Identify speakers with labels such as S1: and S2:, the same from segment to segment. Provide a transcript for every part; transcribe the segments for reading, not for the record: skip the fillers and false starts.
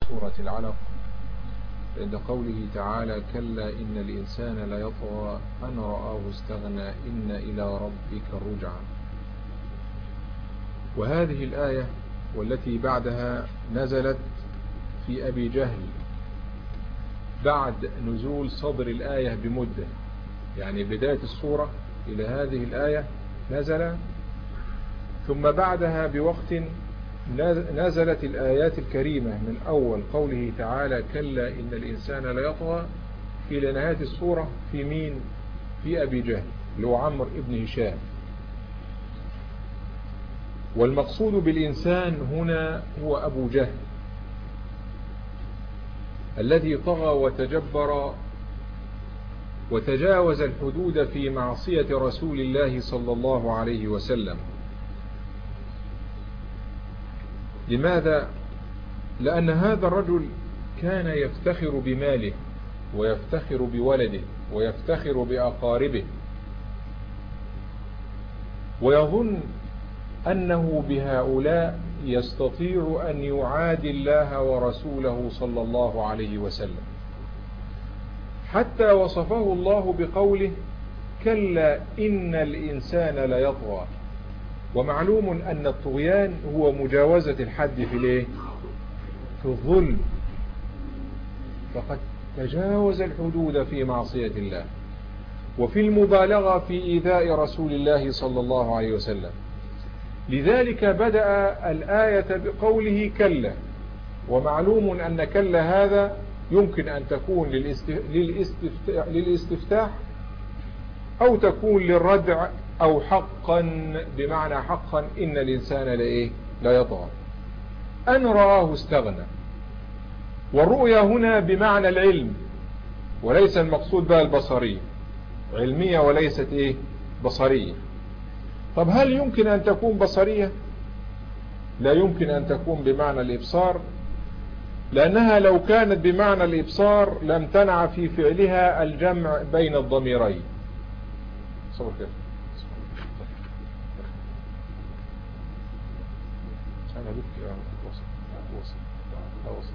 S1: سورة العلق عند قوله تعالى: كلا إن الإنسان ليطغى أن رآه استغنى إن إلى ربك الرجعى. وهذه الآية والتي بعدها نزلت في أبي جهل بعد نزول صدر الآية بمدة، يعني بداية السورة إلى هذه الآية نزل، ثم بعدها بوقت نزلت الآيات الكريمة من أول قوله تعالى: كلا إن الإنسان ليطغى إلى نهاية السورة في مين؟ في أبي جهل اللي هو عمرو ابن هشام. والمقصود بالإنسان هنا هو أبو جهل الذي طغى وتجبر وتجاوز الحدود في معصية رسول الله صلى الله عليه وسلم. لماذا؟ لأن هذا الرجل كان يفتخر بماله ويفتخر بولده ويفتخر بأقاربه، ويظن أنه بهؤلاء يستطيع أن يعادي الله ورسوله صلى الله عليه وسلم، حتى وصفه الله بقوله: كلا إن الإنسان ليطغى. ومعلوم أن الطغيان هو مجاوزة الحد في الظلم، فقد تجاوز الحدود في معصية الله وفي المبالغة في إيذاء رسول الله صلى الله عليه وسلم. لذلك بدأ الآية بقوله كلا، ومعلوم أن كلا هذا يمكن أن تكون للاستفتاح أو تكون للردع أو حقا، بمعنى حقا إن الإنسان لا يطغى أن رآه استغنى. والرؤيا هنا بمعنى العلم، وليس المقصود بها البصرية، علمية وليست بصرية. طب هل يمكن أن تكون بصرية؟ لا يمكن أن تكون بمعنى الإبصار، لأنها لو كانت بمعنى الإبصار لم تنع في فعلها الجمع بين الضميرين. صبر كيف أنا بك وصل.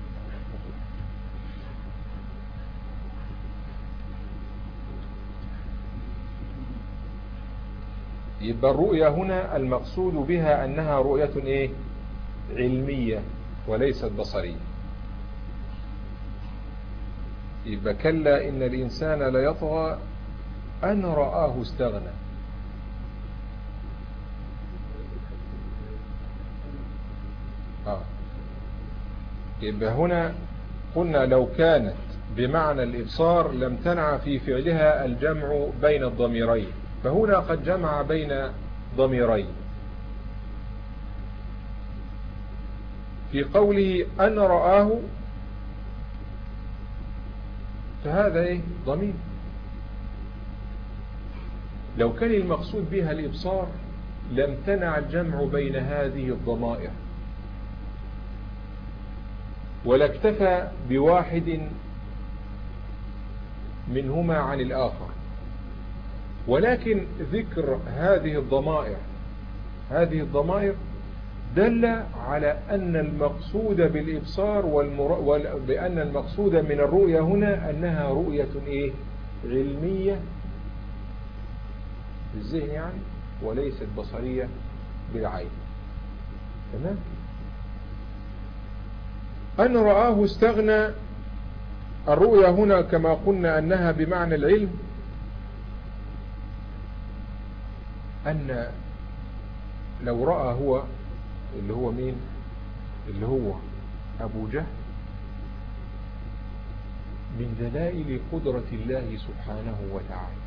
S1: يبقى الرؤيا هنا المقصود بها أنها رؤية علمية وليست بصرية. يبقى كلا إن الإنسان ليطغى أن رآه استغنى. يبقى هنا قلنا لو كانت بمعنى الإبصار لم تنع في فعلها الجمع بين الضميرين، فهنا قد جمع بين ضميرين في قوله أن رآه، فهذا ضمير. لو كان المقصود بها الإبصار لم تنع الجمع بين هذه الضمائر، ولا اكتفى بواحد منهما عن الآخر، ولكن ذكر هذه الضمائر دل على أن المقصود بالإبصار بأن المقصود من الرؤية هنا أنها رؤية علمية بالذهن يعني، وليست بصرية بالعين. تمام؟ أن رآه استغنى، الرؤية هنا كما قلنا أنها بمعنى العلم، أن لو رأى هو اللي هو مين؟ اللي هو أبو جهل من دلائل قدرة الله سبحانه وتعالى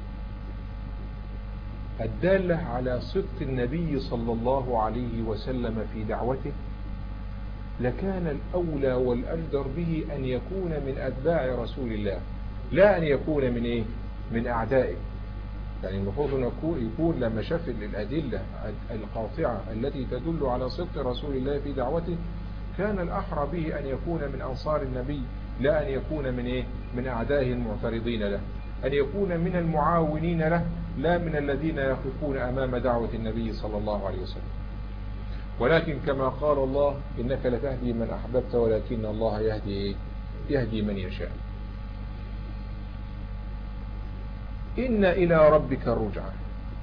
S1: الدالة على صدق النبي صلى الله عليه وسلم في دعوته، لكان الأولى والأجدر به أن يكون من أتباع رسول الله، لا أن يكون من أعدائه. يعني المفروض أن يكون لما شاف الأدلة القاطعة التي تدل على صدق رسول الله في دعوته، كان الأحرى به أن يكون من أنصار النبي، لا أن يكون من أعدائه المعترضين له، أن يكون من المعاونين له، لا من الذين يقفون أمام دعوة النبي صلى الله عليه وسلم. ولكن كما قال الله إنك لتهدي من أحببت ولكن الله يهدي من يشاء. إن إلى ربك الرجعى،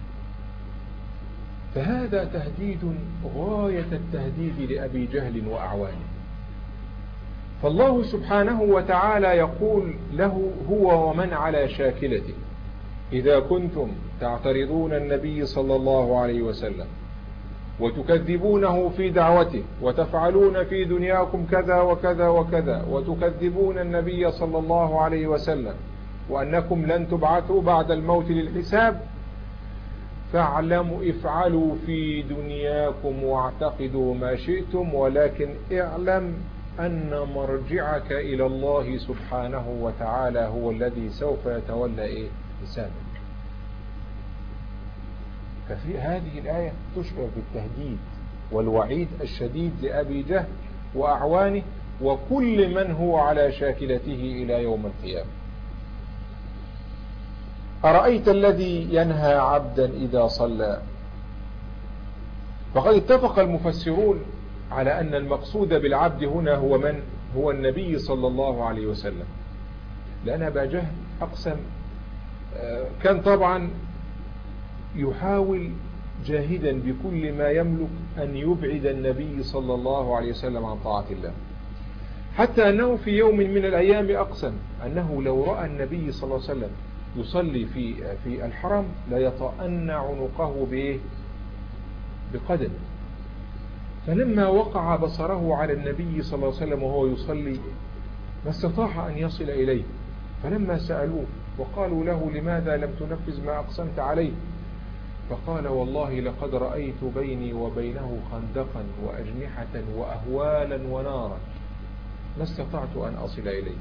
S1: فهذا تهديد غاية التهديد لأبي جهل وأعوانه. فالله سبحانه وتعالى يقول له هو ومن على شاكلته: إذا كنتم تعترضون النبي صلى الله عليه وسلم وتكذبونه في دعوته وتفعلون في دنياكم كذا وكذا وكذا وتكذبون النبي صلى الله عليه وسلم وأنكم لن تبعثوا بعد الموت للحساب، فاعلموا افعلوا في دنياكم واعتقدوا ما شئتم، ولكن اعلم أن مرجعك إلى الله سبحانه وتعالى هو الذي سوف يتولى حسابك. ففي هذه الآية تشعر بالتهديد والوعيد الشديد لأبي جهل وأعوانه وكل من هو على شاكلته إلى يوم القيامة. أرأيت الذي ينهى عبدا إذا صلى؟ فقد اتفق المفسرون على أن المقصود بالعبد هنا هو من؟ هو النبي صلى الله عليه وسلم، لأن أبا جهل أقسم، كان طبعا يحاول جاهدا بكل ما يملك أن يبعد النبي صلى الله عليه وسلم عن طاعة الله، حتى أنه في يوم من الأيام أقسم أنه لو رأى النبي صلى الله عليه وسلم يصلي في الحرم ليطأن عنقه بقدم. فلما وقع بصره على النبي صلى الله عليه وسلم وهو يصلي ما استطاع أن يصل إليه، فلما سألوه وقالوا له لماذا لم تنفذ ما أقسمت عليه؟ فقال والله لقد رأيت بيني وبينه خندقا وأجنحة وأهوالا ونارا ما استطعت أن أصل إليه.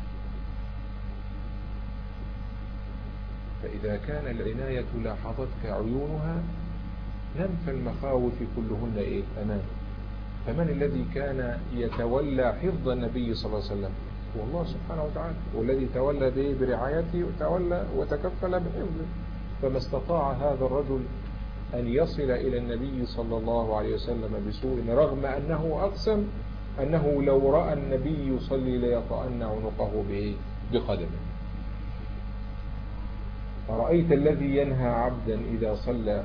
S1: فإذا كان العناية لاحظتك عيونها لم فالمخاوف كلهن أمان. فمن الذي كان يتولى حفظ النبي صلى الله عليه وسلم؟ هو الله سبحانه وتعالى، والذي تولى به برعايته وتولى وتكفل بحفظه. فما استطاع هذا الرجل أن يصل إلى النبي صلى الله عليه وسلم بسوء، رغم أنه أقسم أنه لو رأى النبي يصلي ليطأن عنقه بقدمه. أرأيت الذي ينهى عبدا إذا صلى؟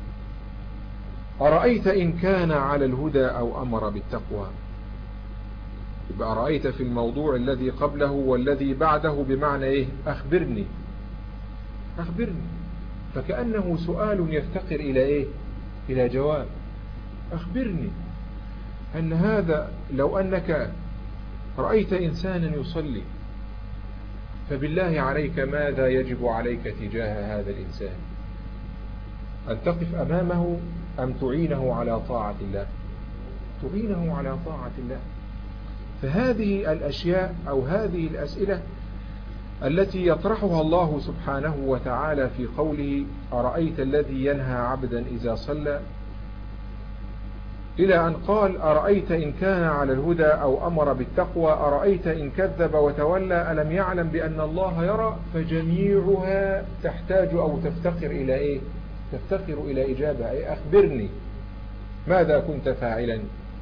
S1: أرأيت إن كان على الهدى أو أمر بالتقوى؟ يبقى أرأيت في الموضوع الذي قبله والذي بعده بمعنى أخبرني. فكأنه سؤال يفتقر إلى جواب. أخبرني أن هذا، لو أنك رأيت إنسانا يصلي فبالله عليك ماذا يجب عليك تجاه هذا الإنسان؟ أن تقف أمامه أم تعينه على طاعة الله؟ تعينه على طاعة الله. فهذه الأشياء أو هذه الأسئلة التي يطرحها الله سبحانه وتعالى في قوله أرأيت الذي ينهى عبدا إذا صلى، إلى أن قال أرأيت إن كان على الهدى أو أمر بالتقوى، أرأيت إن كذب وتولى، ألم يعلم بأن الله يرى. فجميعها تحتاج أو تفتقر إلى تفتقر إلى إجابة، أخبرني ماذا كنت فاعلا.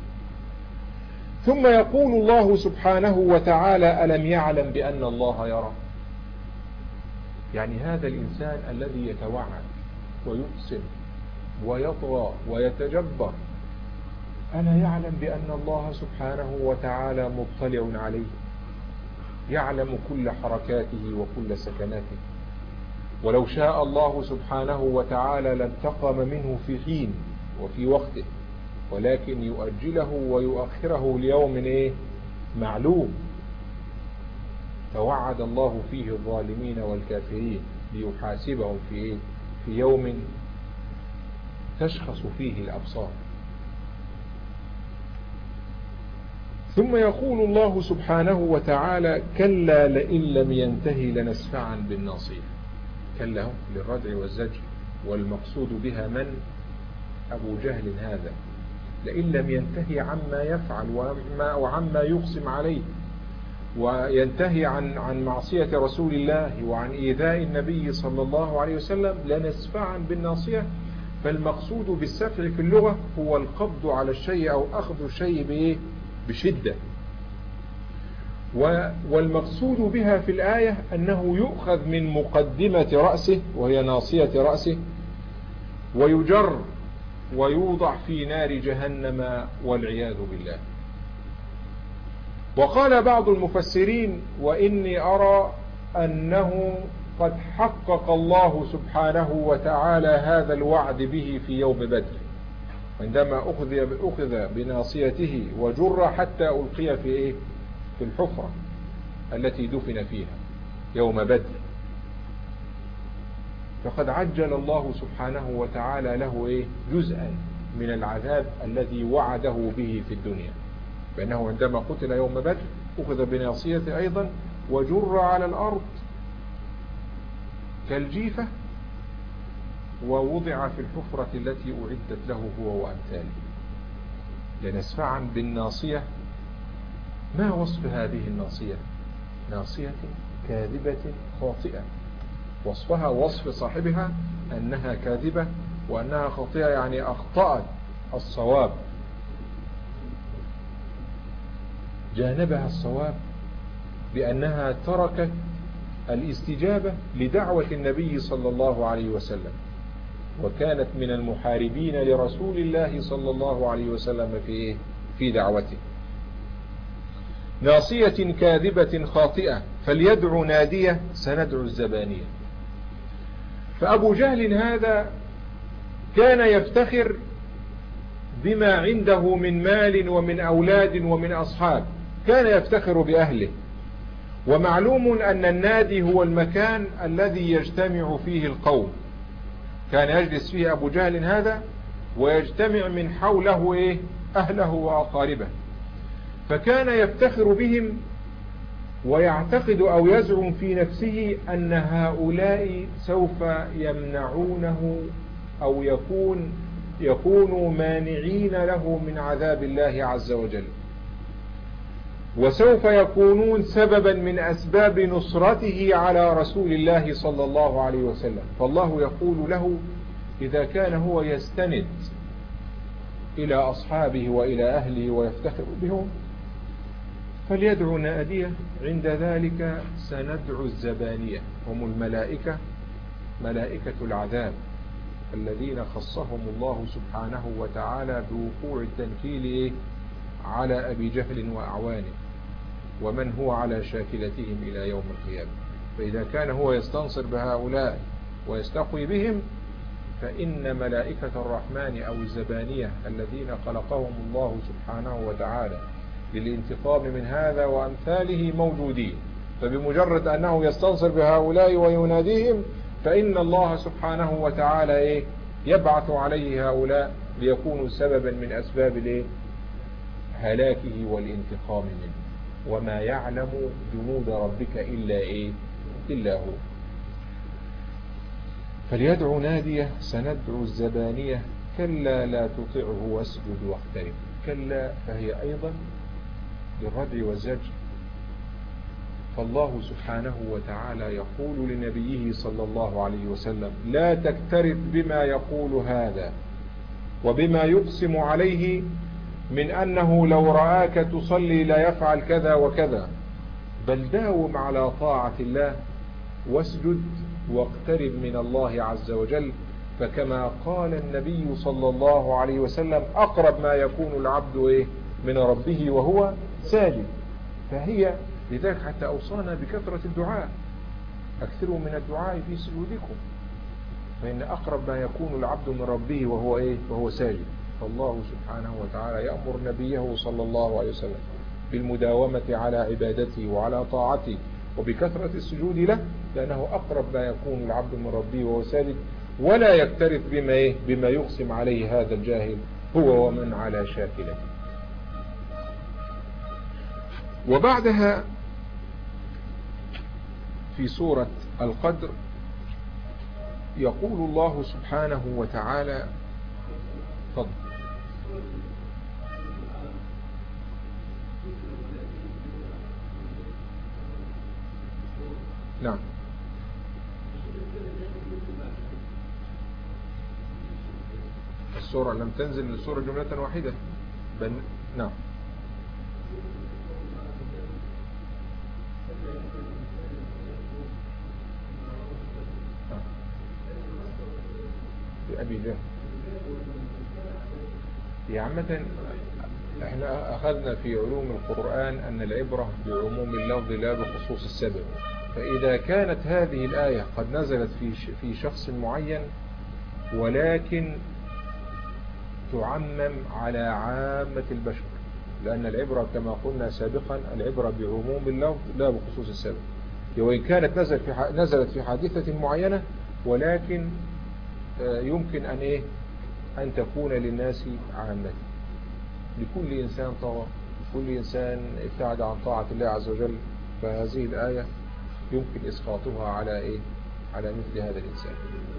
S1: ثم يقول الله سبحانه وتعالى ألم يعلم بأن الله يرى. يعني هذا الإنسان الذي يتوعد ويقسم ويطغى ويتجبر، ألا يعلم بأن الله سبحانه وتعالى مطلع عليه، يعلم كل حركاته وكل سكناته، ولو شاء الله سبحانه وتعالى لانتقم منه في حين وفي وقته، ولكن يؤجله ويؤخره ليوم معلوم توعد الله فيه الظالمين والكافرين ليحاسبهم في يوم تشخص فيه الأبصار. ثم يقول الله سبحانه وتعالى كلا لئن لم ينتهي لنسفعا بالناصية. كلا للردع والزجر، والمقصود بها من؟ أبو جهل هذا. لئن لم ينتهي عما يفعل وعما يقسم عليه، وينتهي عن معصية رسول الله وعن إيذاء النبي صلى الله عليه وسلم، لنسفعا بالناصية. فالمقصود بالسفع في اللغة هو القبض على الشيء أو أخذ الشيء بشدة. والمقصود بها في الآية أنه يؤخذ من مقدمة رأسه وهي ناصية رأسه ويجر ويوضع في نار جهنم والعياذ بالله. وقال بعض المفسرين: وإني أرى أنه قد حقق الله سبحانه وتعالى هذا الوعد به في يوم بدر، عندما أخذ بناصيته وجر حتى ألقي في الحفرة التي دفن فيها يوم بدر. فقد عجل الله سبحانه وتعالى له جزءا من العذاب الذي وعده به في الدنيا، بأنه عندما قتل يوم بدر أخذ بناصيته أيضا وجر على الأرض كالجيفة ووضع في الحفرة التي أعدت له هو وأمثاله. لنسفعا بالناصية. ما وصف هذه الناصية؟ ناصية كاذبة خاطئة. وصفها وصف صاحبها أنها كاذبة وأنها خاطئة، يعني أخطأت الصواب، جانبها الصواب بأنها تركت الاستجابة لدعوة النبي صلى الله عليه وسلم، وكانت من المحاربين لرسول الله صلى الله عليه وسلم في دعوته. ناصية كاذبة خاطئة فليدعو نادية سندعو الزبانية. فأبو جهل هذا كان يفتخر بما عنده من مال ومن أولاد ومن أصحاب، كان يفتخر بأهله. ومعلوم أن النادي هو المكان الذي يجتمع فيه القوم، كان يجلس فيه أبو جهل هذا ويجتمع من حوله أهله وأقاربه، فكان يفتخر بهم ويعتقد أو يزعم في نفسه أن هؤلاء سوف يمنعونه أو يكونوا مانعين له من عذاب الله عز وجل، وسوف يكونون سببا من أسباب نصرته على رسول الله صلى الله عليه وسلم. فالله يقول له: إذا كان هو يستند إلى أصحابه وإلى أهله ويفتخر بهم فليدعو نادية، عند ذلك سندعو الزبانية، هم الملائكة، ملائكة العذاب الذين خصهم الله سبحانه وتعالى بوقوع التنكيل على أبي جهل وأعوانه ومن هو على شاكلتهم إلى يوم القيامة. فإذا كان هو يستنصر بهؤلاء ويستقوي بهم، فإن ملائكة الرحمن أو الزبانية الذين خلقهم الله سبحانه وتعالى للانتقام من هذا وأمثاله موجودين. فبمجرد أنه يستنصر بهؤلاء ويناديهم فإن الله سبحانه وتعالى يبعث عليه هؤلاء ليكونوا سببا من أسباب هلاكه والانتقام منه. وما يعلم جنود ربك إلا هو. فليدعو نادية سندعو الزبانية كلا لا تطعه واسجد واقترب. كلا فهي أيضا للردع والزجر. فالله سبحانه وتعالى يقول لنبيه صلى الله عليه وسلم: لا تكترث بما يقول هذا وبما يقسم عليه من أنه لو رآك تصلي لا يفعل كذا وكذا، بل داوم على طاعة الله واسجد واقترب من الله عز وجل. فكما قال النبي صلى الله عليه وسلم: أقرب ما يكون العبد من ربه وهو ساجد. فهي لذلك حتى أوصانا بكثرة الدعاء: أكثروا من الدعاء في سجودكم، فإن أقرب ما يكون العبد من ربه وهو ساجد. فالله سبحانه وتعالى يأمر نبيه صلى الله عليه وسلم بالمداومة على عبادته وعلى طاعته وبكثرة السجود له، لأنه أقرب ما يكون العبد من ربه وهو ساجد، ولا يكترث بما يقسم عليه هذا الجاهل هو ومن على شاكلته. وبعدها في سورة القدر يقول الله سبحانه وتعالى: فضل. نعم. السورة لم تنزل السورة جملة واحدة نعم. في أبي جهل يا عامة احنا أخذنا في علوم القرآن أن العبرة بعموم اللفظ لا بخصوص السبب. فإذا كانت هذه الآية قد نزلت في شخص معين ولكن تعمم على عامة البشر، لأن العبرة كما قلنا سابقا العبرة بعموم اللفظ لا بخصوص السبب، وإن كانت نزلت في حادثة معينة ولكن يمكن أن تكون للناس عامة. لكل إنسان طغى، كل إنسان ابتعد عن طاعة الله عز وجل، فهذه الآية يمكن إسقاطها على على مثل هذا الإنسان.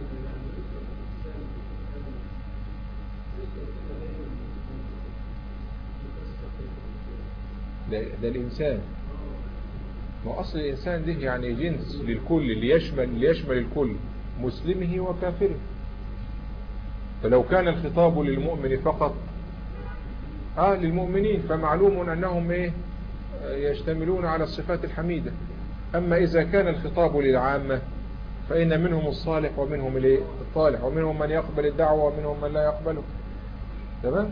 S1: ده الإنسان، ما أصل الإنسان ده يعني جنس للكل اللي يشمل الكل مسلمه وكافره. فلو كان الخطاب للمؤمن فقط للمؤمنين فمعلوم أنهم يشتملون على الصفات الحميدة. أما إذا كان الخطاب للعامة فإن منهم الصالح ومنهم الطالح، ومنهم من يقبل الدعوة ومنهم من لا يقبله. تمام.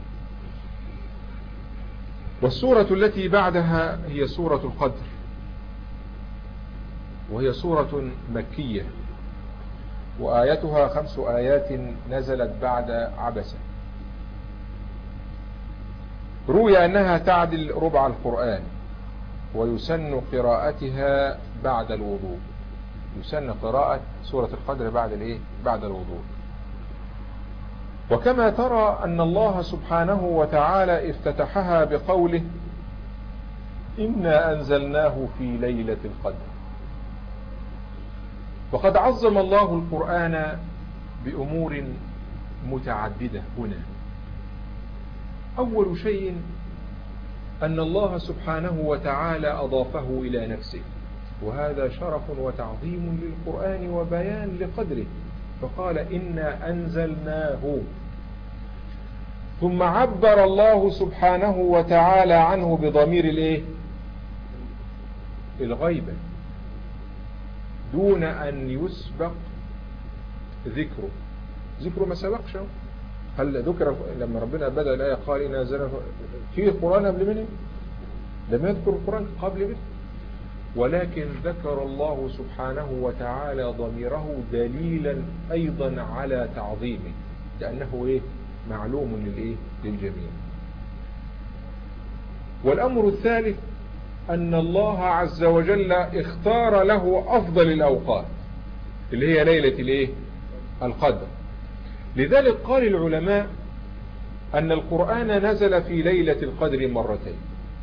S1: والسورة التي بعدها هي سورة القدر، وهي سورة مكية، وآياتها 5 آيات نزلت بعد عبسة. روي أنها تعدل ربع القرآن، ويسن قراءتها بعد الوضوء. يسن قراءة سورة القدر بعد الوضوء. وكما ترى أن الله سبحانه وتعالى افتتحها بقوله إنا أنزلناه في ليلة القدر. وقد عظم الله القرآن بأمور متعددة هنا. أول شيء أن الله سبحانه وتعالى أضافه إلى نفسه، وهذا شرف وتعظيم للقرآن وبيان لقدره، فقال إنا أنزلناه. ثم عبر الله سبحانه وتعالى عنه بضمير الغيبة دون أن يسبق ذكره ما سبقش. هل ذكر لما ربنا بدأ الآية قال إنا أنزلناه في القرآن قبل منه؟ لم يذكر القرآن قبل منه، ولكن ذكر الله سبحانه وتعالى ضميره دليلا أيضا على تعظيمه، لأنه معلوم للجميع. والأمر الثالث أن الله عز وجل اختار له أفضل الأوقات اللي هي ليلة القدر. لذلك قال العلماء أن القرآن نزل في ليلة القدر مرتين.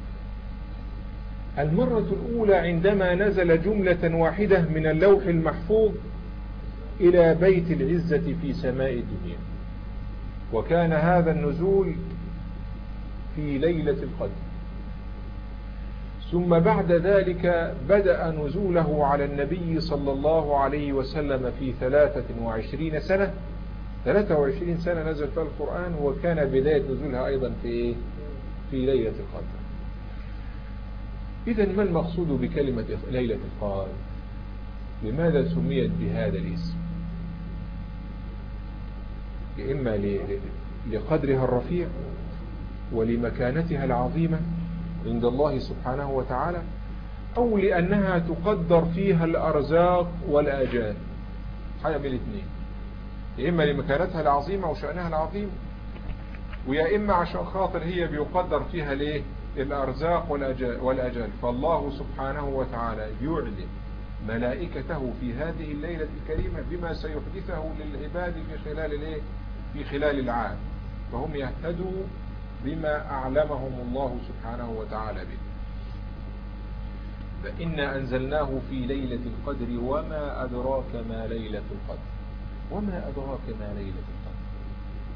S1: المرة الأولى عندما نزل جملة واحدة من اللوح المحفوظ إلى بيت العزة في سماء الدنيا، وكان هذا النزول في ليلة القدر. ثم بعد ذلك بدأ نزوله على النبي صلى الله عليه وسلم في 23 سنة. 23 سنة نزل فيها القرآن، وكان بداية نزولها أيضا في ليلة القدر. إذن ما المقصود بكلمة ليلة القدر؟ لماذا سميت بهذا الاسم؟ إما لقدرها الرفيع ولمكانتها العظيمة عند الله سبحانه وتعالى، أو لأنها تقدر فيها الأرزاق والآجال. حاجة من الاثنين، يا إما لمكانتها العظيمة وشأنها العظيم، ويا إما عشان خاطر هي بيقدر فيها الأرزاق والأجال. فالله سبحانه وتعالى يعلم ملائكته في هذه الليلة الكريمة بما سيحدثه للعباد في خلال العام، فهم يهتدوا بما أعلمهم الله سبحانه وتعالى به. فإنا أنزلناه في ليلة القدر وما أدراك ما ليلة القدر. وما أدراك ما ليلة القدر،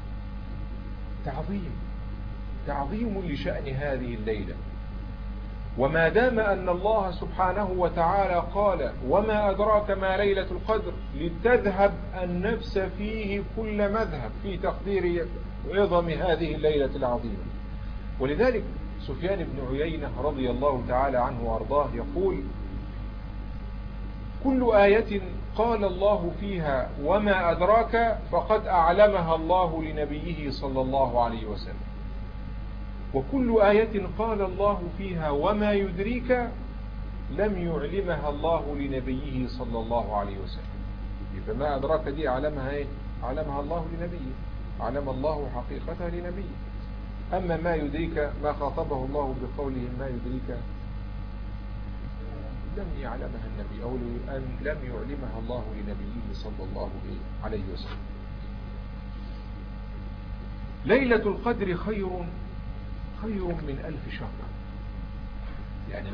S1: تعظيم لشأن هذه الليلة. وما دام أن الله سبحانه وتعالى قال وما أدراك ما ليلة القدر لتذهب النفس فيه كل مذهب في تقدير عظم هذه الليلة العظيمة. ولذلك سفيان بن عيينة رضي الله تعالى عنه وأرضاه يقول كل آية قال الله فيها وما أدراك فقد أعلمها الله لنبيه صلى الله عليه وسلم، وكل آية قال الله فيها وما يدريك لم يعلمها الله لنبيه صلى الله عليه وسلم. فما أدراك دي علمها إيه؟ علمها الله لنبيه، علم الله حقيقتها لنبيه. أما ما يدريك ما خاطبه الله بقوله ما يدريك لم يعلمها النبي أو لم يعلمها الله لنبيه صلى الله عليه وسلم. ليلة القدر خير من 1000 شهر. يعني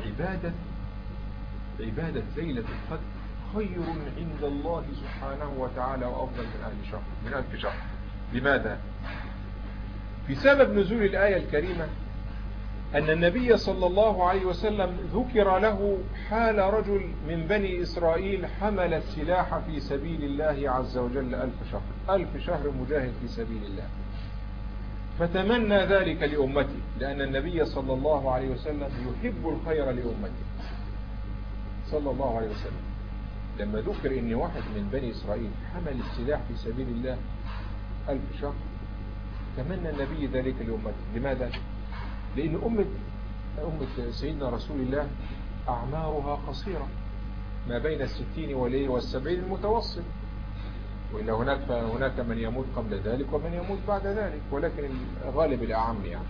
S1: عبادة ليلة القدر خير عند الله سبحانه وتعالى وأفضل من 1000 شهر. لماذا؟ في سبب نزول الآية الكريمة أن النبي صلى الله عليه وسلم ذكر له حال رجل من بني إسرائيل حمل السلاح في سبيل الله عز وجل 1000 شهر، 1000 شهر مجاهد في سبيل الله، فتمنى ذلك لأمته، لأن النبي صلى الله عليه وسلم يحب الخير لأمته صلى الله عليه وسلم. لما ذكر إن واحد من بني إسرائيل حمل السلاح في سبيل الله 1000 شهر تمنى النبي ذلك لأمته. لماذا؟ لأن أمة سيدنا رسول الله أعمارها قصيرة، ما بين 60 و70 المتوسط، وإلا هناك من يموت قبل ذلك ومن يموت بعد ذلك، ولكن الغالب الأعم يعني.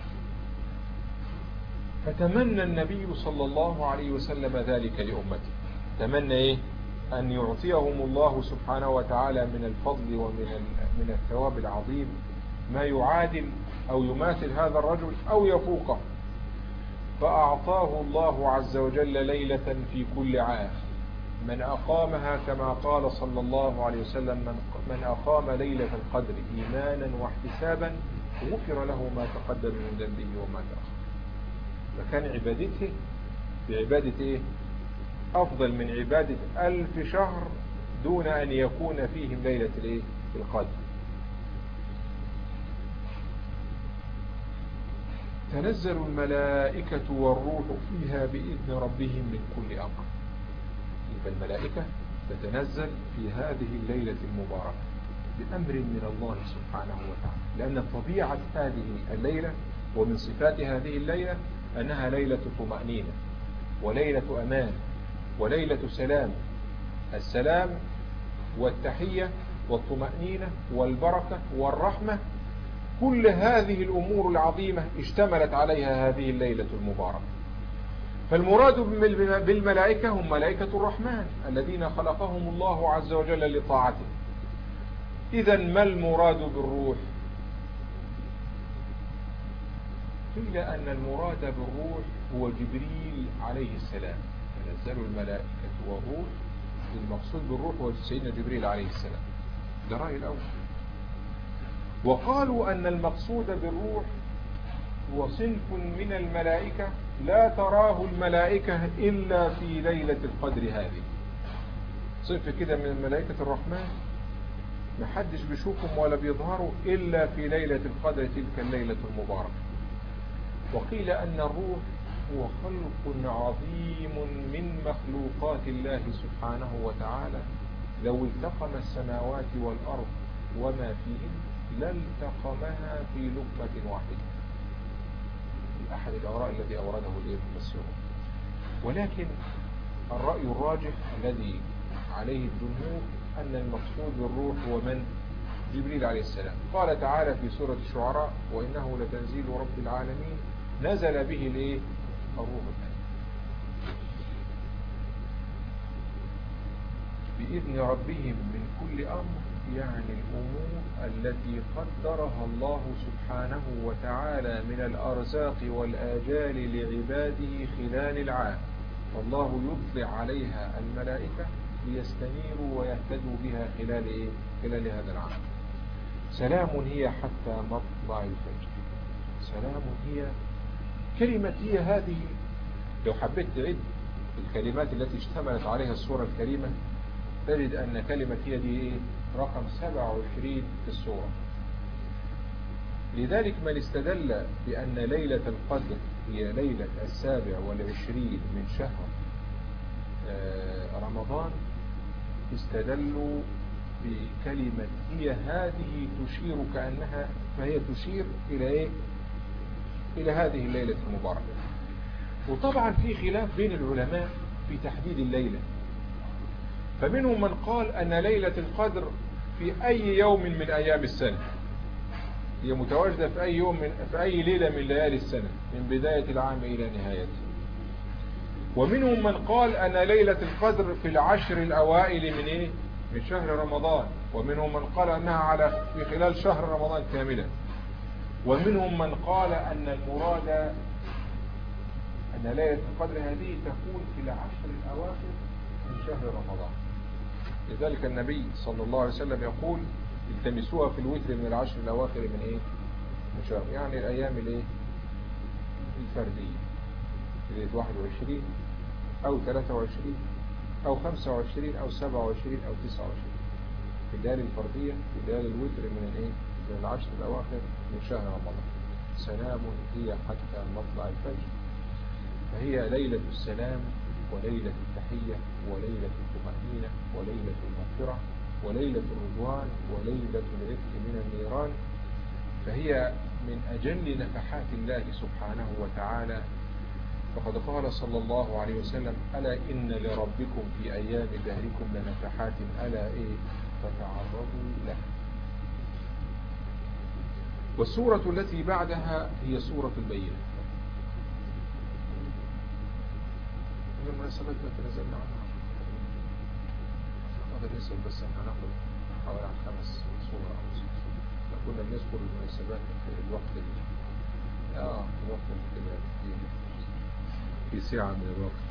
S1: فتمنى النبي صلى الله عليه وسلم ذلك لأمته. تمنى إيه؟ أن يعطيهم الله سبحانه وتعالى من الفضل ومن الثواب العظيم ما يعادل أو يماثل هذا الرجل أو يفوقه. فأعطاه الله عز وجل ليلة في كل عام من أقامها كما قال صلى الله عليه وسلم من أقام ليلة القدر إيمانا واحتسابا غفر له ما تقدم من ذنبه وما تأخر. فكان عبادته بعبادة إيه؟ أفضل من عبادة 1000 شهر دون أن يكون فيهم ليلة الإيه؟ القدر. تنزل الملائكة والروح فيها بإذن ربهم من كل أمر. فالملائكة تتنزل في هذه الليلة المباركة بأمر من الله سبحانه وتعالى، لأن طبيعة هذه الليلة ومن صفات هذه الليلة أنها ليلة طمأنينة وليلة أمان وليلة سلام. السلام والتحية والطمأنينة والبركة والرحمة، كل هذه الأمور العظيمة اشتملت عليها هذه الليلة المباركة. فالمراد بالملائكة هم ملائكة الرحمن الذين خلقهم الله عز وجل لطاعته. إذا ما المراد بالروح؟ قيل أن المراد بالروح هو جبريل عليه السلام. تنزل الملائكة والروح، المقصود بالروح هو سيدنا جبريل عليه السلام. ده رأي الأول. وقالوا أن المقصود بالروح هو صنف من الملائكة لا تراه الملائكة إلا في ليلة القدر هذه. صنف كده من ملائكة الرحمن محدش بيشوفهم ولا بيظهروا إلا في ليلة القدر، تلك الليلة المباركة. وقيل أن الروح هو خلق عظيم من مخلوقات الله سبحانه وتعالى، لو التقم السماوات والأرض وما فيهن لالتقمها في لقمة واحدة. أحد الآراء الذي أورده المفسرون. ولكن الرأي الراجح الذي عليه الجمهور أن المقصود بالروح هو من؟ جبريل عليه السلام. قال تعالى في سورة الشعراء وإنه لتنزيل رب العالمين نزل به الروح الأمين بإذن ربهم من كل أمر، يعني الأمور التي قدرها الله سبحانه وتعالى من الأرزاق والآجال لعباده خلال العام، والله يطلع عليها الملائكة ليستنيروا ويهتدوا بها خلال هذا العام. سلام هي حتى مطلع الفجر. سلام هي كلمة هي هذه لو حبيت تعد الكلمات التي اشتملت عليها السورة الكريمة تجد أن كلمة هي دي إيه؟ رقم 27 في السورة. لذلك من استدل بأن ليلة القدر هي ليلة 27 من شهر رمضان استدلوا بكلمة هي هذه تشير كأنها، فهي تشير إلى إيه؟ إلى هذه الليلة المباركة. وطبعا في خلاف بين العلماء في تحديد الليلة، فمنهم من قال أن ليلة القدر في أي يوم من أيام السنة، هي متواجدة في أي يوم في أي ليلة من ليالي السنة من بداية العام إلى نهايته. ومنهم من قال أن ليلة القدر في العشر الأوائل من إيه؟ من شهر رمضان. ومنهم من قال أنها في خلال شهر رمضان كاملا. ومنهم من قال أن المراد أن ليلة القدر هذه تكون في العشر الأواخر من شهر رمضان. لذلك النبي صلى الله عليه وسلم يقول التمسوها في الوتر من العشر الأواخر من إيه؟ من شهر، يعني الأيام الإيه؟ الفردية، ليلة 21 أو 23 أو 25 أو 27 أو 29 في الليالي الفردية، في الليالي الوتر من الإيه؟ من العشر الأواخر من شهر رمضان. سلام هي حتى مطلع الفجر، فهي ليلة السلام وليلة التحية وليلة الطمأنينة وليلة المغفرة وليلة الرضوان وليلة العتق من النيران. فهي من أجل نفحات الله سبحانه وتعالى. فقد قال صلى الله عليه وسلم ألا إن لربكم في أيام دهركم لنفحات ألا إيه فتعرضوا له. والسورة التي بعدها هي سورة البينة. من المناسبات ما تنزلنا عنها هذا الاسم، بس احنا هناخد حوالي 5 صور أو 6 صور. كنا بنذكر المناسبات في الوقت في الوقت في ساعة من الوقت.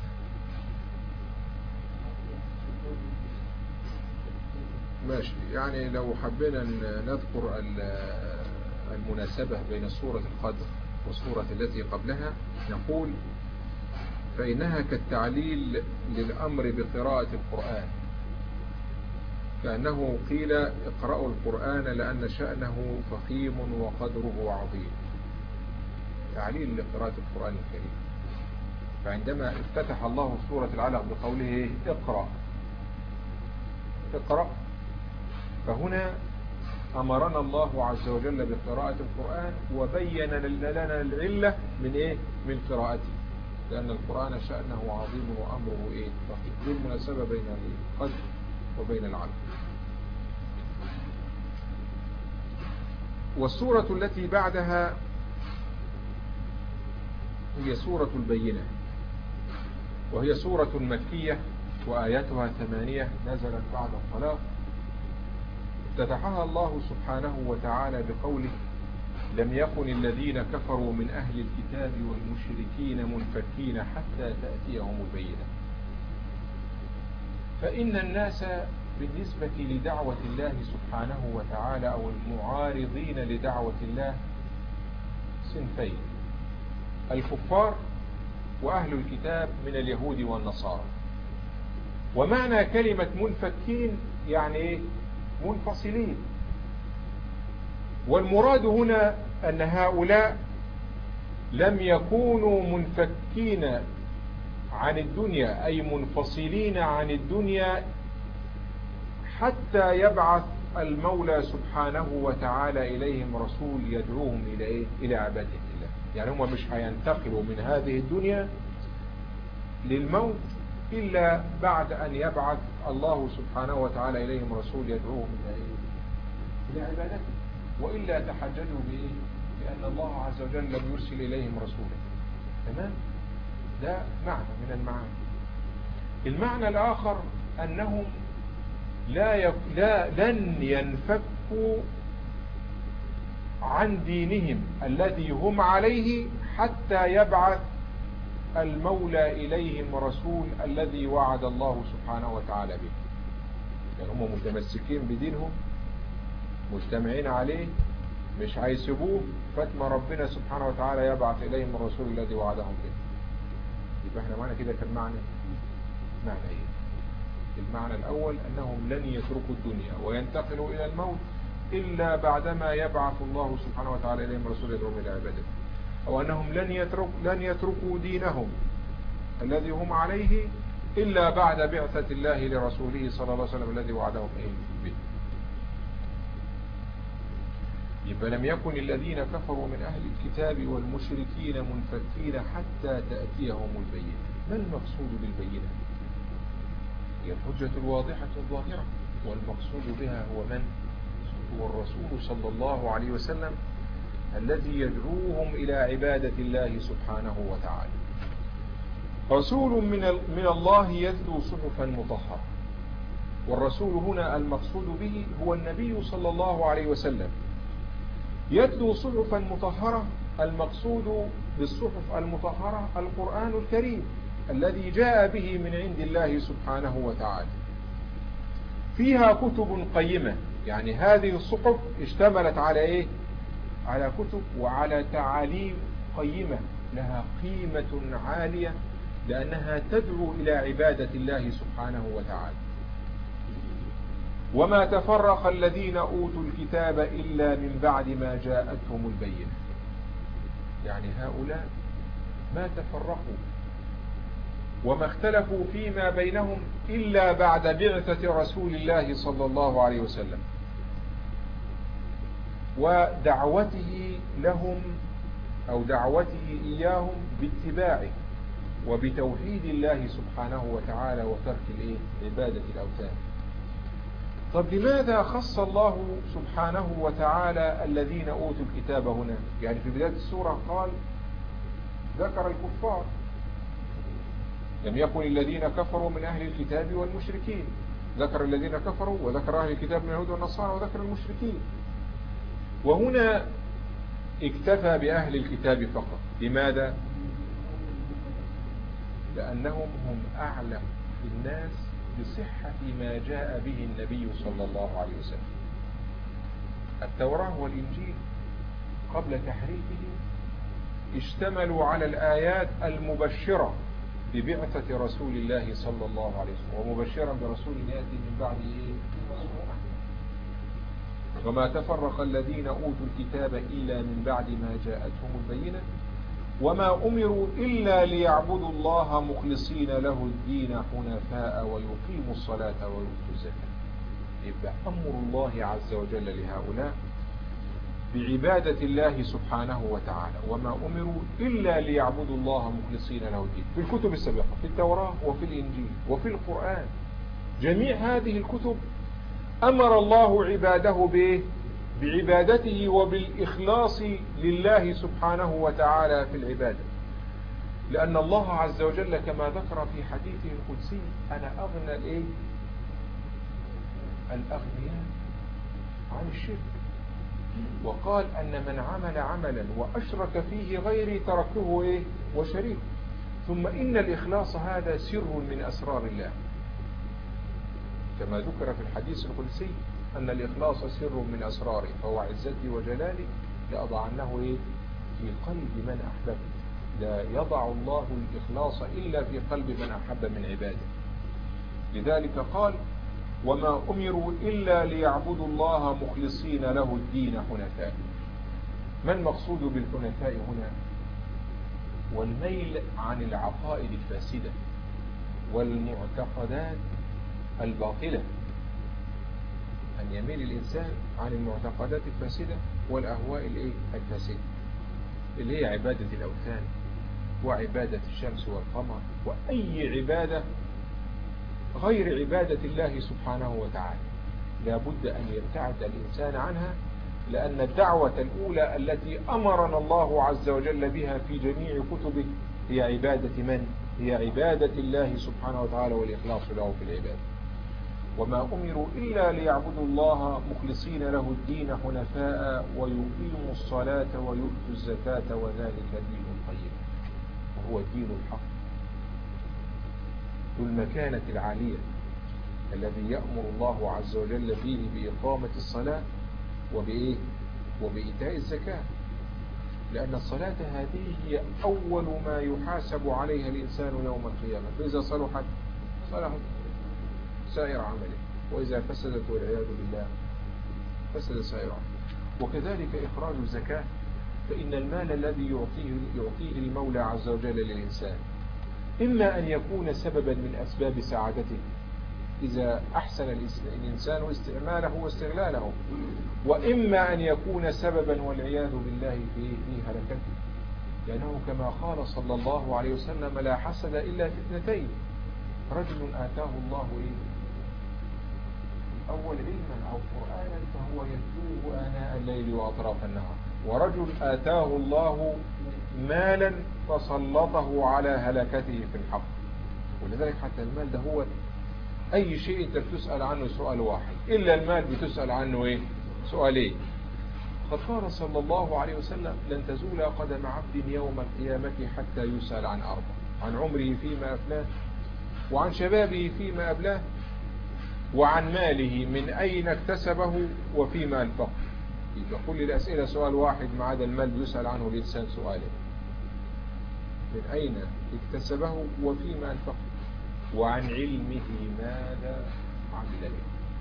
S1: ماشي، يعني لو حبينا نذكر المناسبة بين سورة القدر والسورة التي قبلها نقول فإنها كالتعليل للأمر بقراءة القرآن، كأنه قيل اقرأوا القرآن لأن شأنه فخيم وقدره عظيم، تعليل لقراءة القرآن الكريم. فعندما افتتح الله سورة العلق بقوله اقرأ اقرأ، فهنا أمرنا الله عز وجل بقراءة القرآن وبين لنا العلة من إيه؟ من قراءته، لأن القرآن شأنه عظيم وأمره إيه؟ فخيم. دي المناسبة بين القدر وبين العلق. والسورة التي بعدها هي سورة البينة، وهي سورة مكية وآياتها 8 نزلت بعد الطلاق. افتتحها الله سبحانه وتعالى بقوله لم يكن الذين كفروا من أهل الكتاب والمشركين منفكين حتى تأتيهم البينة. فإن الناس بالنسبة لدعوة الله سبحانه وتعالى أو المعارضين لدعوة الله صنفين: الكفار وأهل الكتاب من اليهود والنصارى. ومعنى كلمة منفكين يعني منفصلين، والمراد هنا أن هؤلاء لم يكونوا منفكين عن الدنيا أي منفصلين عن الدنيا حتى يبعث المولى سبحانه وتعالى إليهم رسول يدعوهم إلى إيه؟ إلى عبادة الله. يعني هم مش هينتقلوا من هذه الدنيا للموت إلا بعد أن يبعث الله سبحانه وتعالى إليهم رسول يدعوهم إلى إيه؟ إلى عبادته، وإلا تحججوا بإيه؟ لأن الله عز وجل لم يرسل إليهم رسولا. تمام؟ ده معنى من المعاني. المعنى الآخر أنهم لن ينفكوا عن دينهم الذي هم عليه حتى يبعث المولى إليهم رسول الذي وعد الله سبحانه وتعالى به. يعني هم متمسكين بدينهم، مجتمعين عليه، مش هيسيبوه فتما ربنا سبحانه وتعالى يبعث إليهم الرسول الذي وعدهم به. يبقى احنا معنا كده كان معنى ايه؟ المعنى الأول أنهم لن يتركوا الدنيا وينتقلوا إلى الموت إلا بعدما يبعث الله سبحانه وتعالى إليهم رسول يدعوهم إلى عبادته، أو أنهم لن يتركوا دينهم الذي هم عليه إلا بعد بعثة الله لرسوله صلى الله عليه وسلم الذي وعدهم به. يبقى لم يكن الذين كفروا من أهل الكتاب والمشركين منفكين حتى تأتيهم البينة. ما المقصود بالبينة؟ هي الحجة الواضحة الظاهرة، والمقصود بها هو من؟ هو الرسول صلى الله عليه وسلم الذي يدعوهم إلى عبادة الله سبحانه وتعالى. رسول من الله يتلو صحفا مطهرة، والرسول هنا المقصود به هو النبي صلى الله عليه وسلم. يتلو صحفا مطهرة، المقصود بالصحف المطهرة القرآن الكريم الذي جاء به من عند الله سبحانه وتعالى. فيها كتب قيمة، يعني هذه الصحف اشتملت على ايه؟ على كتب وعلى تعاليم قيمة لها قيمة عالية، لأنها تدعو إلى عبادة الله سبحانه وتعالى. وما تفرق الذين أوتوا الكتاب إلا من بعد ما جاءتهم البينة، يعني هؤلاء ما تفرقوا وما اختلفوا فيما بينهم إلا بعد بعثة رسول الله صلى الله عليه وسلم ودعوته لهم أو دعوته إياهم باتباعه وبتوحيد الله سبحانه وتعالى وترك عبادة الأوثان. طب لماذا خص الله سبحانه وتعالى الذين أوتوا الكتاب هنا؟ يعني في بداية السورة قال ذكر الكفار، لم يكن الذين كفروا من أهل الكتاب والمشركين، ذكر الذين كفروا وذكر أهل الكتاب من اليهود والنصارى وذكر المشركين. وهنا اكتفى بأهل الكتاب فقط. لماذا؟ لأنهم هم أعلم الناس بصحة ما جاء به النبي صلى الله عليه وسلم. التوراة والإنجيل قبل تحريفه اشتملوا على الآيات المبشرة ببعثة رسول الله صلى الله عليه وسلم، ومبشرا برسول يأتي من بعده. وما تفرق الذين أوتوا الكتاب إلا من بعد ما جاءتهم البينة وما أمروا إلا ليعبدوا الله مخلصين له الدين حنفاء ويقيموا الصلاة ويؤتوا الزكاة. يبقى أمر الله عز وجل لهؤلاء بعبادة الله سبحانه وتعالى، وما أمروا إلا ليعبدوا الله مخلصين له الدين. في الكتب السابقة في التوراة وفي الإنجيل وفي القرآن، جميع هذه الكتب أمر الله عباده بعبادته وبالإخلاص لله سبحانه وتعالى في العبادة، لأن الله عز وجل كما ذكر في حديثه القدسي أنا أغنى الأغنياء عن الشرك، وقال أن من عمل عملا وأشرك فيه غيري تركته وشريكه. ثم إن الإخلاص هذا سر من أسرار الله، كما ذكر في الحديث القدسي أن الإخلاص سر من أسراره، فهو عزتي وجلالي لأضعنه في قلب من أحببت. لا يضع الله الإخلاص إلا في قلب من أحب من عباده. لذلك قال وما أمروا إلا ليعبدوا الله مخلصين له الدين حنفاء. ما المقصود بالحنفاء هنا؟ والميل عن العقائد الفاسدة والمعتقدات الباطلة، أن يميل الإنسان عن المعتقدات الفاسدة والأهواء الفاسدة اللي هي عبادة الأوثان وعبادة الشمس والقمر وأي عبادة غير عبادة الله سبحانه وتعالى. لا بد أن يبتعد الإنسان عنها، لأن الدعوة الأولى التي أمرنا الله عز وجل بها في جميع كتبه هي عبادة من؟ هي عبادة الله سبحانه وتعالى والإخلاص له في العبادة. وما أمروا إلا ليعبدوا الله مخلصين له الدين حنفاء ويقيموا الصلاة ويؤتوا الزكاة وذلك دين القيم، وهو دين الحق ذو المكانة العالية الذي يأمر الله عز وجل فيه بإقامة الصلاة وبإيتاء الزكاة. لأن الصلاة هذه هي أول ما يحاسب عليها الإنسان يوم القيامة، فإذا صلحت صلحت سائر عمله، وإذا فسدت والعياذ بالله فسد سائر عمله. وكذلك إخراج الزكاة، فإن المال الذي يعطيه المولى عز وجل للإنسان إما أن يكون سببا من أسباب سعادته إذا أحسن الإنسان استعماله واستغلاله، وإما أن يكون سببا والعياذ بالله في هلكته، لأنه كما قال صلى الله عليه وسلم: لا حسد إلا في اثنتين، رجل آتاه الله الأول علما أو قرآنا فهو يتلوه آناء الليل وأطراف النهار، ورجل آتاه الله مالا فسلطه على هلكته في الحق. ولذلك حتى المال ده هو أي شيء أنت بتسأل عنه سؤال واحد، إلا المال بتسأل عنه سؤالين. قد قال صلى الله عليه وسلم: لن تزول قدم عبد يوم القيامة حتى يسأل عن أربع: عن عمره فيما أفناه، وعن شبابه فيما أبلاه، وعن ماله من أين اكتسبه وفيما أنفقه. يبقى كل الأسئلة سؤال واحد، ما عدا المال بيسأل عنه الإنسان سؤالين: من أين اكتسبه وفيما أنفقه، وعن علمه ماذا عمل به.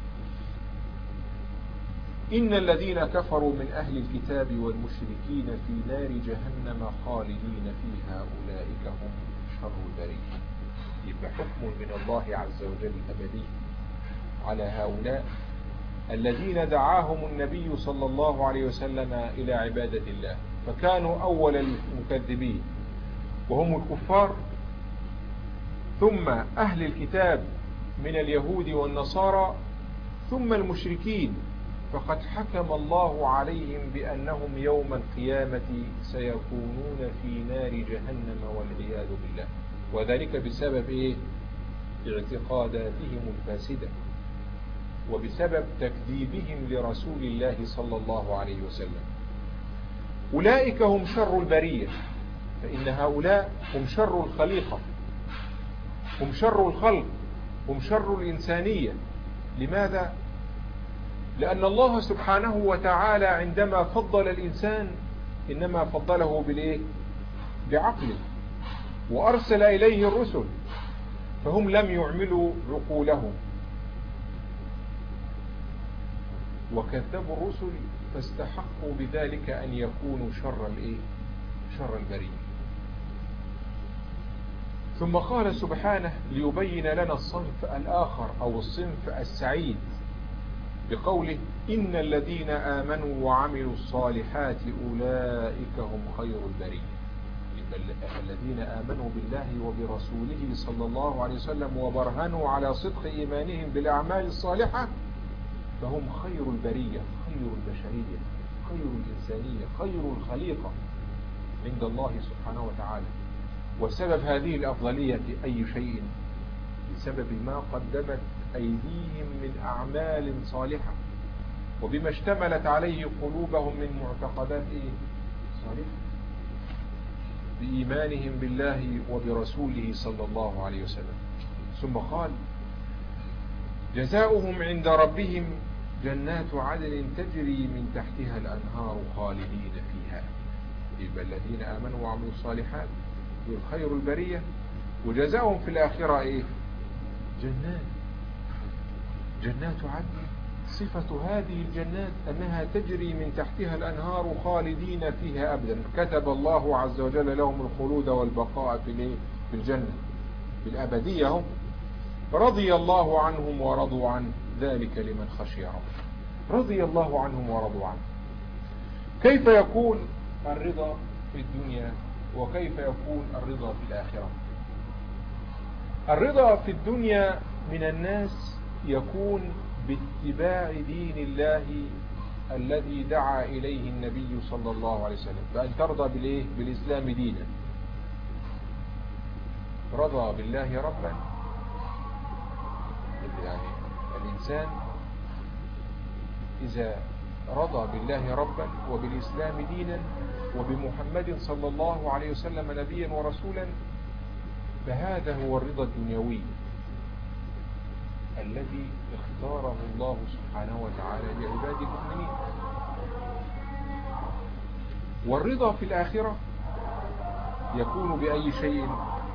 S1: إن الذين كفروا من أهل الكتاب والمشركين في نار جهنم خالدين فيها أولئك هم شر البرية. يبقى حكم من الله عز وجل أبدي على هؤلاء الذين دعاهم النبي صلى الله عليه وسلم إلى عبادة الله، فكانوا أول المكذبين وهم الكفار، ثم أهل الكتاب من اليهود والنصارى، ثم المشركين، فقد حكم الله عليهم بأنهم يوم القيامة سيكونون في نار جهنم والعياذ بالله، وذلك بسبب اعتقاداتهم الفاسدة، وبسبب تكذيبهم لرسول الله صلى الله عليه وسلم. أولئك هم شر البرية، فإن هؤلاء هم شر الخليقة، هم شر الخلق، هم شر الإنسانية. لماذا؟ لأن الله سبحانه وتعالى عندما فضل الإنسان إنما فضله بعقله، وأرسل إليه الرسل، فهم لم يعملوا عقولهم وكذبوا الرسل، فاستحقوا بذلك أن يكونوا شر البرية. ثم قال سبحانه ليبين لنا الصنف الآخر أو الصنف السعيد بقوله: إن الذين آمنوا وعملوا الصالحات أولئك هم خير البرية. الذين آمنوا بالله وبرسوله صلى الله عليه وسلم وبرهنوا على صدق إيمانهم بالأعمال الصالحة فهم خير البرية، خير البشرية، خير الإنسانية، خير الخليقة عند الله سبحانه وتعالى. وسبب هذه الأفضلية أي شيء؟ بسبب ما قدمت أيديهم من أعمال صالحة، وبما اشتملت عليه قلوبهم من معتقدات صالحة بإيمانهم بالله وبرسوله صلى الله عليه وسلم. ثم قال: جزاؤهم عند ربهم جنات عدن تجري من تحتها الأنهار خالدين فيها. يبقى الذين آمنوا وعملوا الصالحات هم خير البرية، وجزاؤهم في الآخرة جنات عدن. صفة هذه الجنات أنها تجري من تحتها الأنهار خالدين فيها أبدا، كتب الله عز وجل لهم الخلود والبقاء في الجنة بالأبدية هم. رضي الله عنهم ورضوا عنه ذلك لمن خشي ربه. رضي الله عنهم ورضوا عنه. كيف يكون الرضا في الدنيا وكيف يكون الرضا في الآخرة؟ الرضا في الدنيا من الناس يكون باتباع دين الله الذي دعا إليه النبي صلى الله عليه وسلم، بأن ترضى بالإسلام دينا. رضى بالله ربا، يعني الإنسان إذا رضى بالله ربا وبالإسلام دينا وبمحمد صلى الله عليه وسلم نبيا ورسولا، فهذا هو الرضا الدنيوي الذي اختاره الله سبحانه وتعالى لعباد المؤمنين. والرضا في الآخرة يكون بأي شيء؟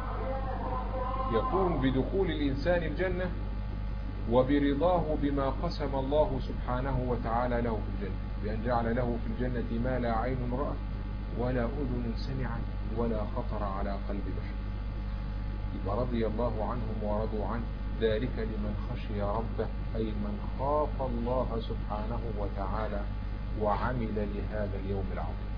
S1: يكون بدخول الإنسان الجنة وبرضاه بما قسم الله سبحانه وتعالى له في الجنة، بأن جعل له في الجنة ما لا عين رأت ولا أذن سمعت ولا خطر على قلب بشر. يبقى رضي الله عنهم ورضوا عنه، ذلك لمن خشي ربه، أي من خاف الله سبحانه وتعالى وعمل لهذا اليوم العظيم.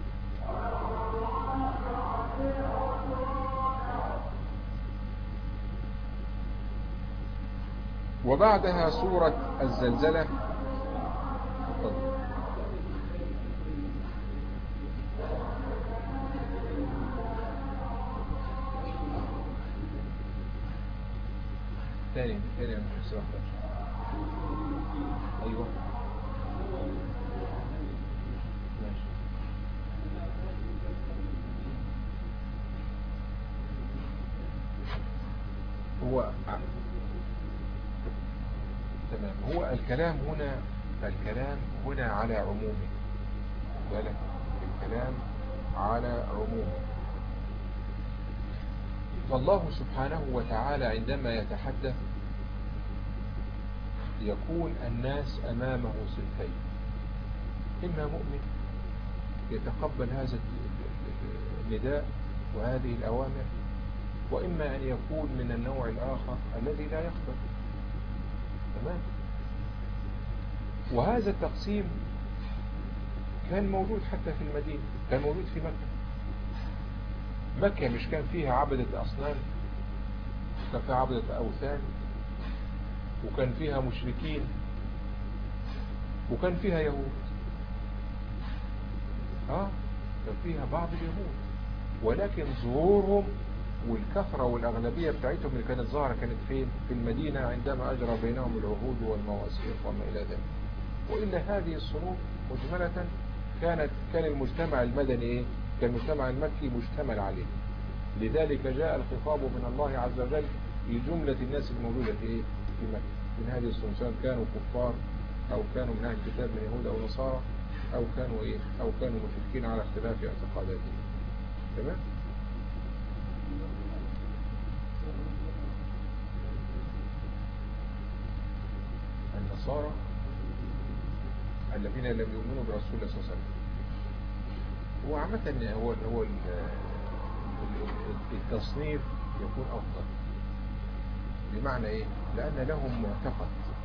S1: وبعدها سورة الزلزلة. تاني يا محسن واحدة. أيوة ماشي. هو تمام. هو الكلام هنا على عمومه، بالك الكلام على عمومه. فالله سبحانه وتعالى عندما يتحدث يكون الناس أمامه صنفين: إما مؤمن يتقبل هذا النداء وهذه الأوامر، وإما أن يكون من النوع الآخر الذي لا يقبل. تمام. وهذا التقسيم كان موجود حتى في المدينة، كان موجود في مكة مش كان فيها عبدة أصنام، كان فيها عبدة أوثان، وكان فيها مشركين، وكان فيها يهود. كان فيها بعض اليهود، ولكن ظهورهم والكثرة والأغلبية بتاعتهم اللي كانت ظاهرة كانت فين؟ في المدينة، عندما أجرى بينهم العهود والمواثيق وما إلى ذلك. وإلا هذه الصنوف مجملة كان المجتمع المدني إيه؟ كان المجتمع المكي مشتمل عليه. لذلك جاء الخطاب من الله عز وجل لجملة الناس الموجودة في مكة من هذه الصنوف، كانوا كفار أو كانوا من أهل الكتاب من يهود أو نصارى أو كانوا مشركين على اختلاف اعتقاداتهم. تمام. النصارى الذين لم يؤمنوا برسول الله صلى الله عليه وسلم، هو عامة هو التصنيف يكون أفضل. بمعنى إيه؟ لأن لهم معتقد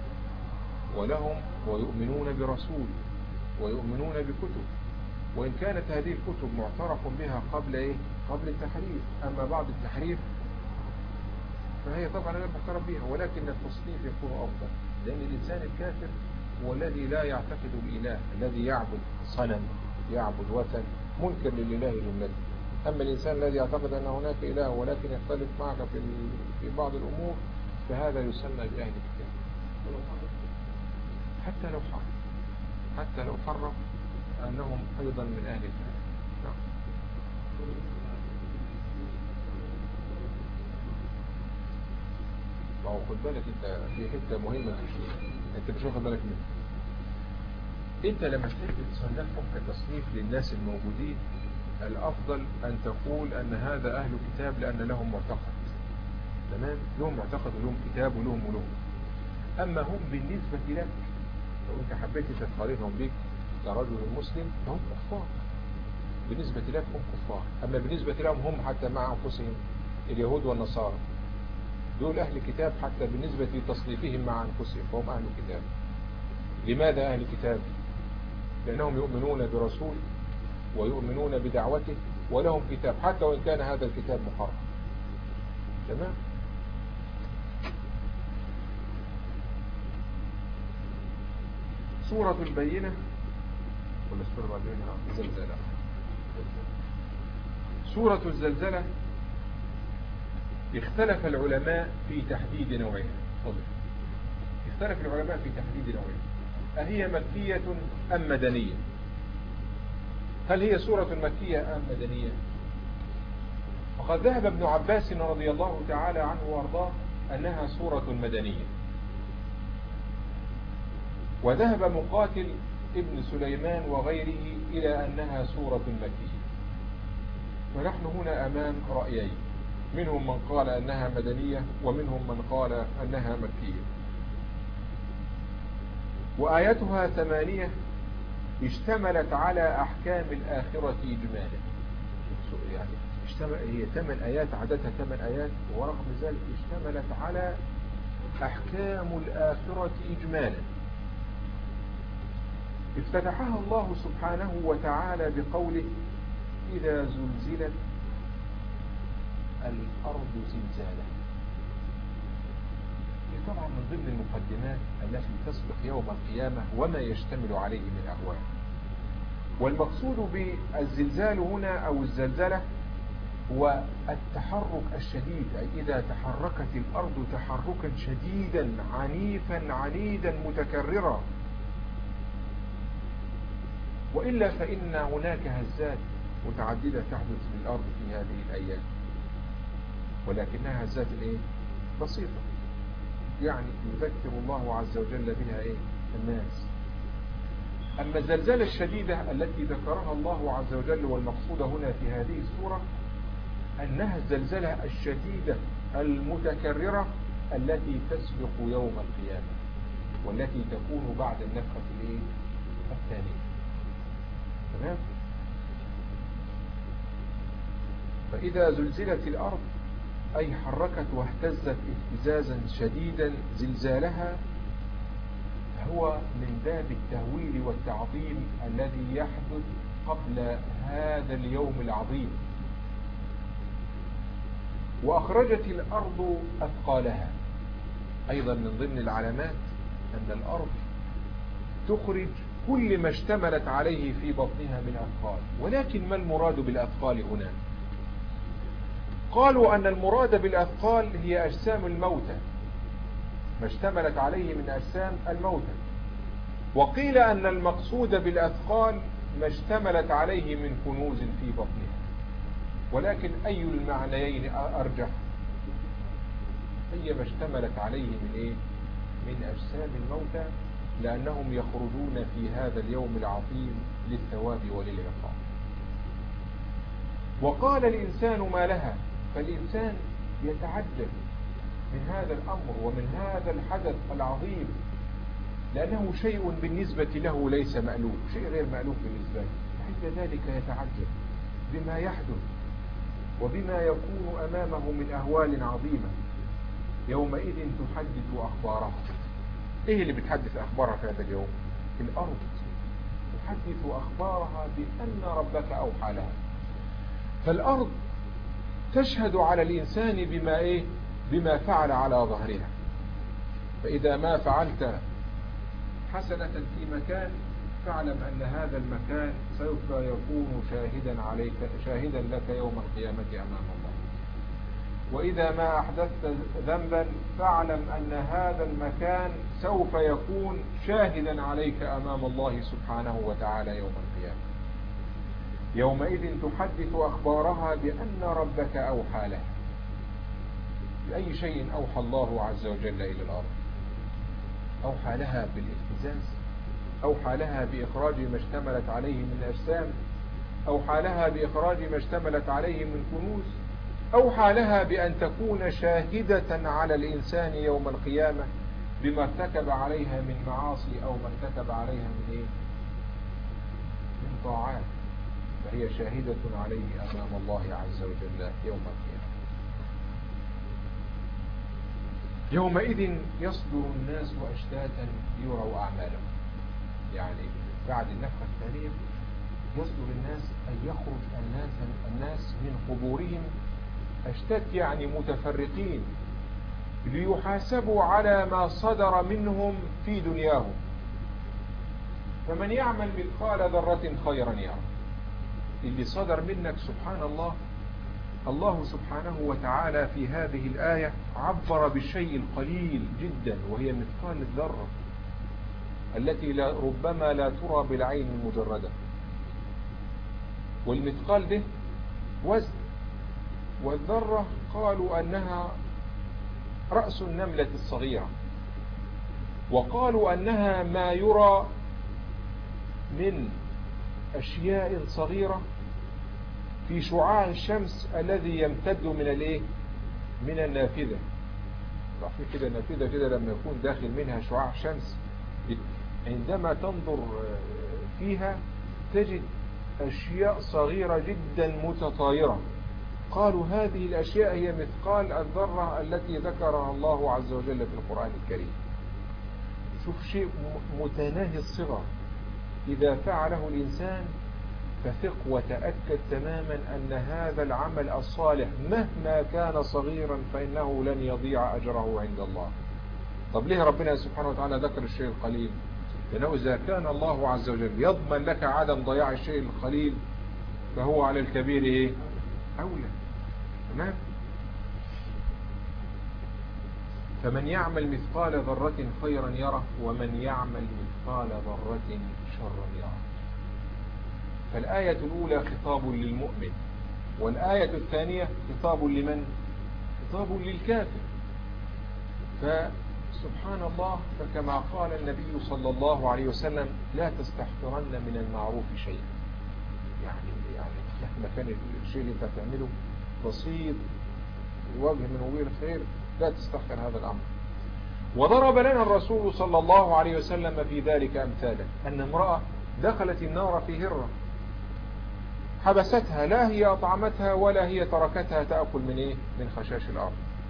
S1: ويؤمنون برسول ويؤمنون بكتب، وإن كانت هذه الكتب معترف بها قبل التحريف. أما بعد التحريف فهي طبعا لا معترف بها، ولكن التصنيف يكون أفضل، لأن الإنسان الكافر هو الذي لا يعتقد الإله، الذي يعبد صنم، يعبد وثن، منكر للإله جملته. أما الإنسان الذي يعتقد أن هناك إله ولكن يختلف معك في بعض الأمور، فهذا يسمى بأهل الكتاب، حتى لو حرف أنهم أيضا من أهل الكتاب. نعم. خد بالك انت في حته مهمه في الشيء انت مش واخد بالك منها. انت لما تحب تصنفهم كتصنيف للناس الموجودين، الافضل ان تقول ان هذا اهل كتاب لان لهم معتقد. تمام، لهم معتقد ولهم كتاب ولهم. اما هم بالنسبه لك، لو انت حبيت تقارنهم بك كرجل مسلم فهم كفار، بالنسبه لك هم كفار. اما بالنسبه لهم هم حتى مع انفسهم اليهود والنصارى دول أهل كتاب، حتى بالنسبة لتصنيفهم مع أنفسهم فهم أهل كتاب. لماذا أهل كتاب؟ لأنهم يؤمنون برسول ويؤمنون بدعوته ولهم كتاب، حتى وإن كان هذا الكتاب محرف. تمام. سورة البينة ولا سورة الزلزلة؟ سورة الزلزلة اختلف العلماء في تحديد نوعها. اختلف العلماء في تحديد نوعها، أهي مكية أم مدنية؟ هل هي سورة مكية أم مدنية؟ وقد ذهب ابن عباس رضي الله تعالى عنه وارضاه أنها سورة مدنية، وذهب مقاتل ابن سليمان وغيره إلى أنها سورة مكية. ونحن هنا أمام رأيين، منهم من قال أنها مدنية ومنهم من قال أنها مكية. وآياتها 8 اشتملت على أحكام الآخرة إجمالا. يعني هي 8 آيات، عددها 8 آيات، ورغم ذلك اشتملت على أحكام الآخرة إجمالا. افتتحها الله سبحانه وتعالى بقوله: إذا زلزلت الأرض زلزالها. طبعا من ضمن المقدمات التي تسبق يوم القيامة وما يشتمل عليه من أهوال. والمقصود بالزلزال هنا أو الزلزلة هو التحرك الشديد، أي إذا تحركت الأرض تحركا شديدا عنيفا عنيدا متكررا، وإلا فإن هناك هزات متعددة تحدث في الأرض في هذه الأيام، ولكنها هزات بسيطة، يعني يذكر الله عز وجل بها الناس. أما الزلزلة الشديدة التي ذكرها الله عز وجل والمقصود هنا في هذه السورة أنها الزلزلة الشديدة المتكررة التي تسبق يوم القيامة، والتي تكون بعد النفخة الثانية. تمام؟ فإذا زلزلت الأرض أي حركت واهتزت اهتزازا شديدا زلزالها، هو من باب التهويل والتعظيم الذي يحدث قبل هذا اليوم العظيم. وأخرجت الأرض أثقالها، أيضا من ضمن العلامات أن الأرض تخرج كل ما اشتملت عليه في بطنها من أثقال. ولكن ما المراد بالأثقال هنا؟ قالوا أن المراد بالأثقال هي أجسام الموتى، ما اشتملت عليه من أجسام الموتى. وقيل أن المقصود بالأثقال ما اشتملت عليه من كنوز في بطنها. ولكن أي المعنيين أرجح؟ هي ما اشتملت عليه من أجسام الموتى، لأنهم يخرجون في هذا اليوم العظيم للثواب وللعقاب. وقال الإنسان ما لها، فالإنسان يتعجب من هذا الأمر ومن هذا الحدث العظيم، لأنه شيء بالنسبة له ليس مألوف، شيء غير مألوف بالنسبة له. عند ذلك يتعجب بما يحدث وبما يكون أمامه من أهوال عظيمة. يومئذ تحدث أخبارها. إيه اللي بتحدث أخبارها في هذا اليوم؟ الأرض تحدث أخبارها بأن ربك أوحى لها. فالأرض تشهد على الإنسان بما فعل على ظهرها. فإذا ما فعلت حسنة في مكان فاعلم أن هذا المكان سوف يكون شاهدا لك يوم القيامة أمام الله. وإذا ما أحدثت ذنبا فاعلم أن هذا المكان سوف يكون شاهدا عليك أمام الله سبحانه وتعالى يوم القيامة. يومئذ تحدث أخبارها بأن ربك أوحى لها. بأي شيء أوحى الله عز وجل إلى الأرض؟ أوحى لها بالاهتزاز، أوحى لها بإخراج ما اشتملت عليه من أجسام، أوحى لها بإخراج ما اشتملت عليه من كنوز، أوحى لها بأن تكون شاهدة على الإنسان يوم القيامة بما ارتكب عليها من معاصي أو ما ارتكب عليها من طاعات، فهي شاهدة عليه أمام الله عز وجل يوم القيامة. يومئذ يصدر الناس أشتاتا ليروا أعمالهم، يعني بعد النفخة الثانية يصدر الناس أن يخرج الناس من قبورهم أشتات، يعني متفرقين، ليحاسبوا على ما صدر منهم في دنياهم. فمن يعمل مثقال ذرة خيرا يرى. اللي صدر منك سبحان الله، الله سبحانه وتعالى في هذه الآية عبر بالشيء القليل جدا، وهي مثقال الذرة التي ربما لا ترى بالعين المجردة. والمثقال ده وزن، والذرة قالوا أنها رأس النملة الصغيرة، وقالوا أنها ما يرى من أشياء صغيرة في شعاع الشمس الذي يمتد من الايه من النافذة. في كده النافذة كده لما يكون داخل منها شعاع شمس، عندما تنظر فيها تجد أشياء صغيرة جدا متطايرة. قالوا هذه الأشياء هي مثقال الذرة التي ذكرها الله عز وجل في القرآن الكريم. شوف شيء متناهي الصغر إذا فعله الإنسان فثق وتأكد تماما أن هذا العمل الصالح مهما كان صغيرا فإنه لن يضيع أجره عند الله. طب ليه ربنا سبحانه وتعالى ذكر الشيء القليل؟ لأنه إذا كان الله عز وجل يضمن لك عدم ضياع الشيء القليل فهو على الكبير إيه؟ أولى. تمام؟ فمن يعمل مثقال ذرة خيرا يره ومن يعمل مثقال ذرة شرا يره. فالآية الأولى خطاب للمؤمن، والآية الثانية خطاب لمن؟ خطاب للكافر. فسبحان الله، فكما قال النبي صلى الله عليه وسلم لا تستحقرن من المعروف شيئا. يعني مهما كان الشيء اللي انت تعمله بسيط وجه من وجوه الخير لا تستحقر هذا الأمر. وضرب لنا الرسول صلى الله عليه وسلم في ذلك أمثالا، أن امرأة دخلت النار في هرة حبستها، لا هي أطعمتها ولا هي تركتها تأكل من إيه؟ من خشاش الأرض.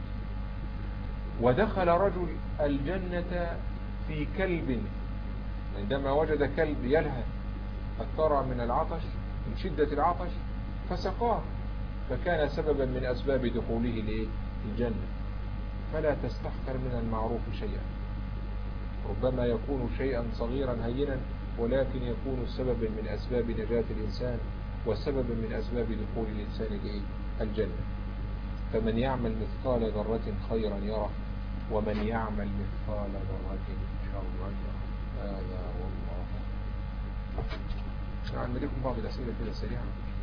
S1: ودخل رجل الجنة في كلب، عندما وجد كلب يلهث الثرى من العطش من شدة العطش فسقاه، فكان سببا من أسباب دخوله الجنة. فلا تستحقر من المعروف شيئا، ربما يكون شيئا صغيرا هينا ولكن يكون سببا من أسباب نجاة الإنسان وسببا من أسباب دخول الإنسان الجنة. فمن يعمل مثقال ذرة خيرا يره ومن يعمل مثقال ذرة شرا يره. هذا والله. نعم لكم بعض الأسئلة كده سريعة.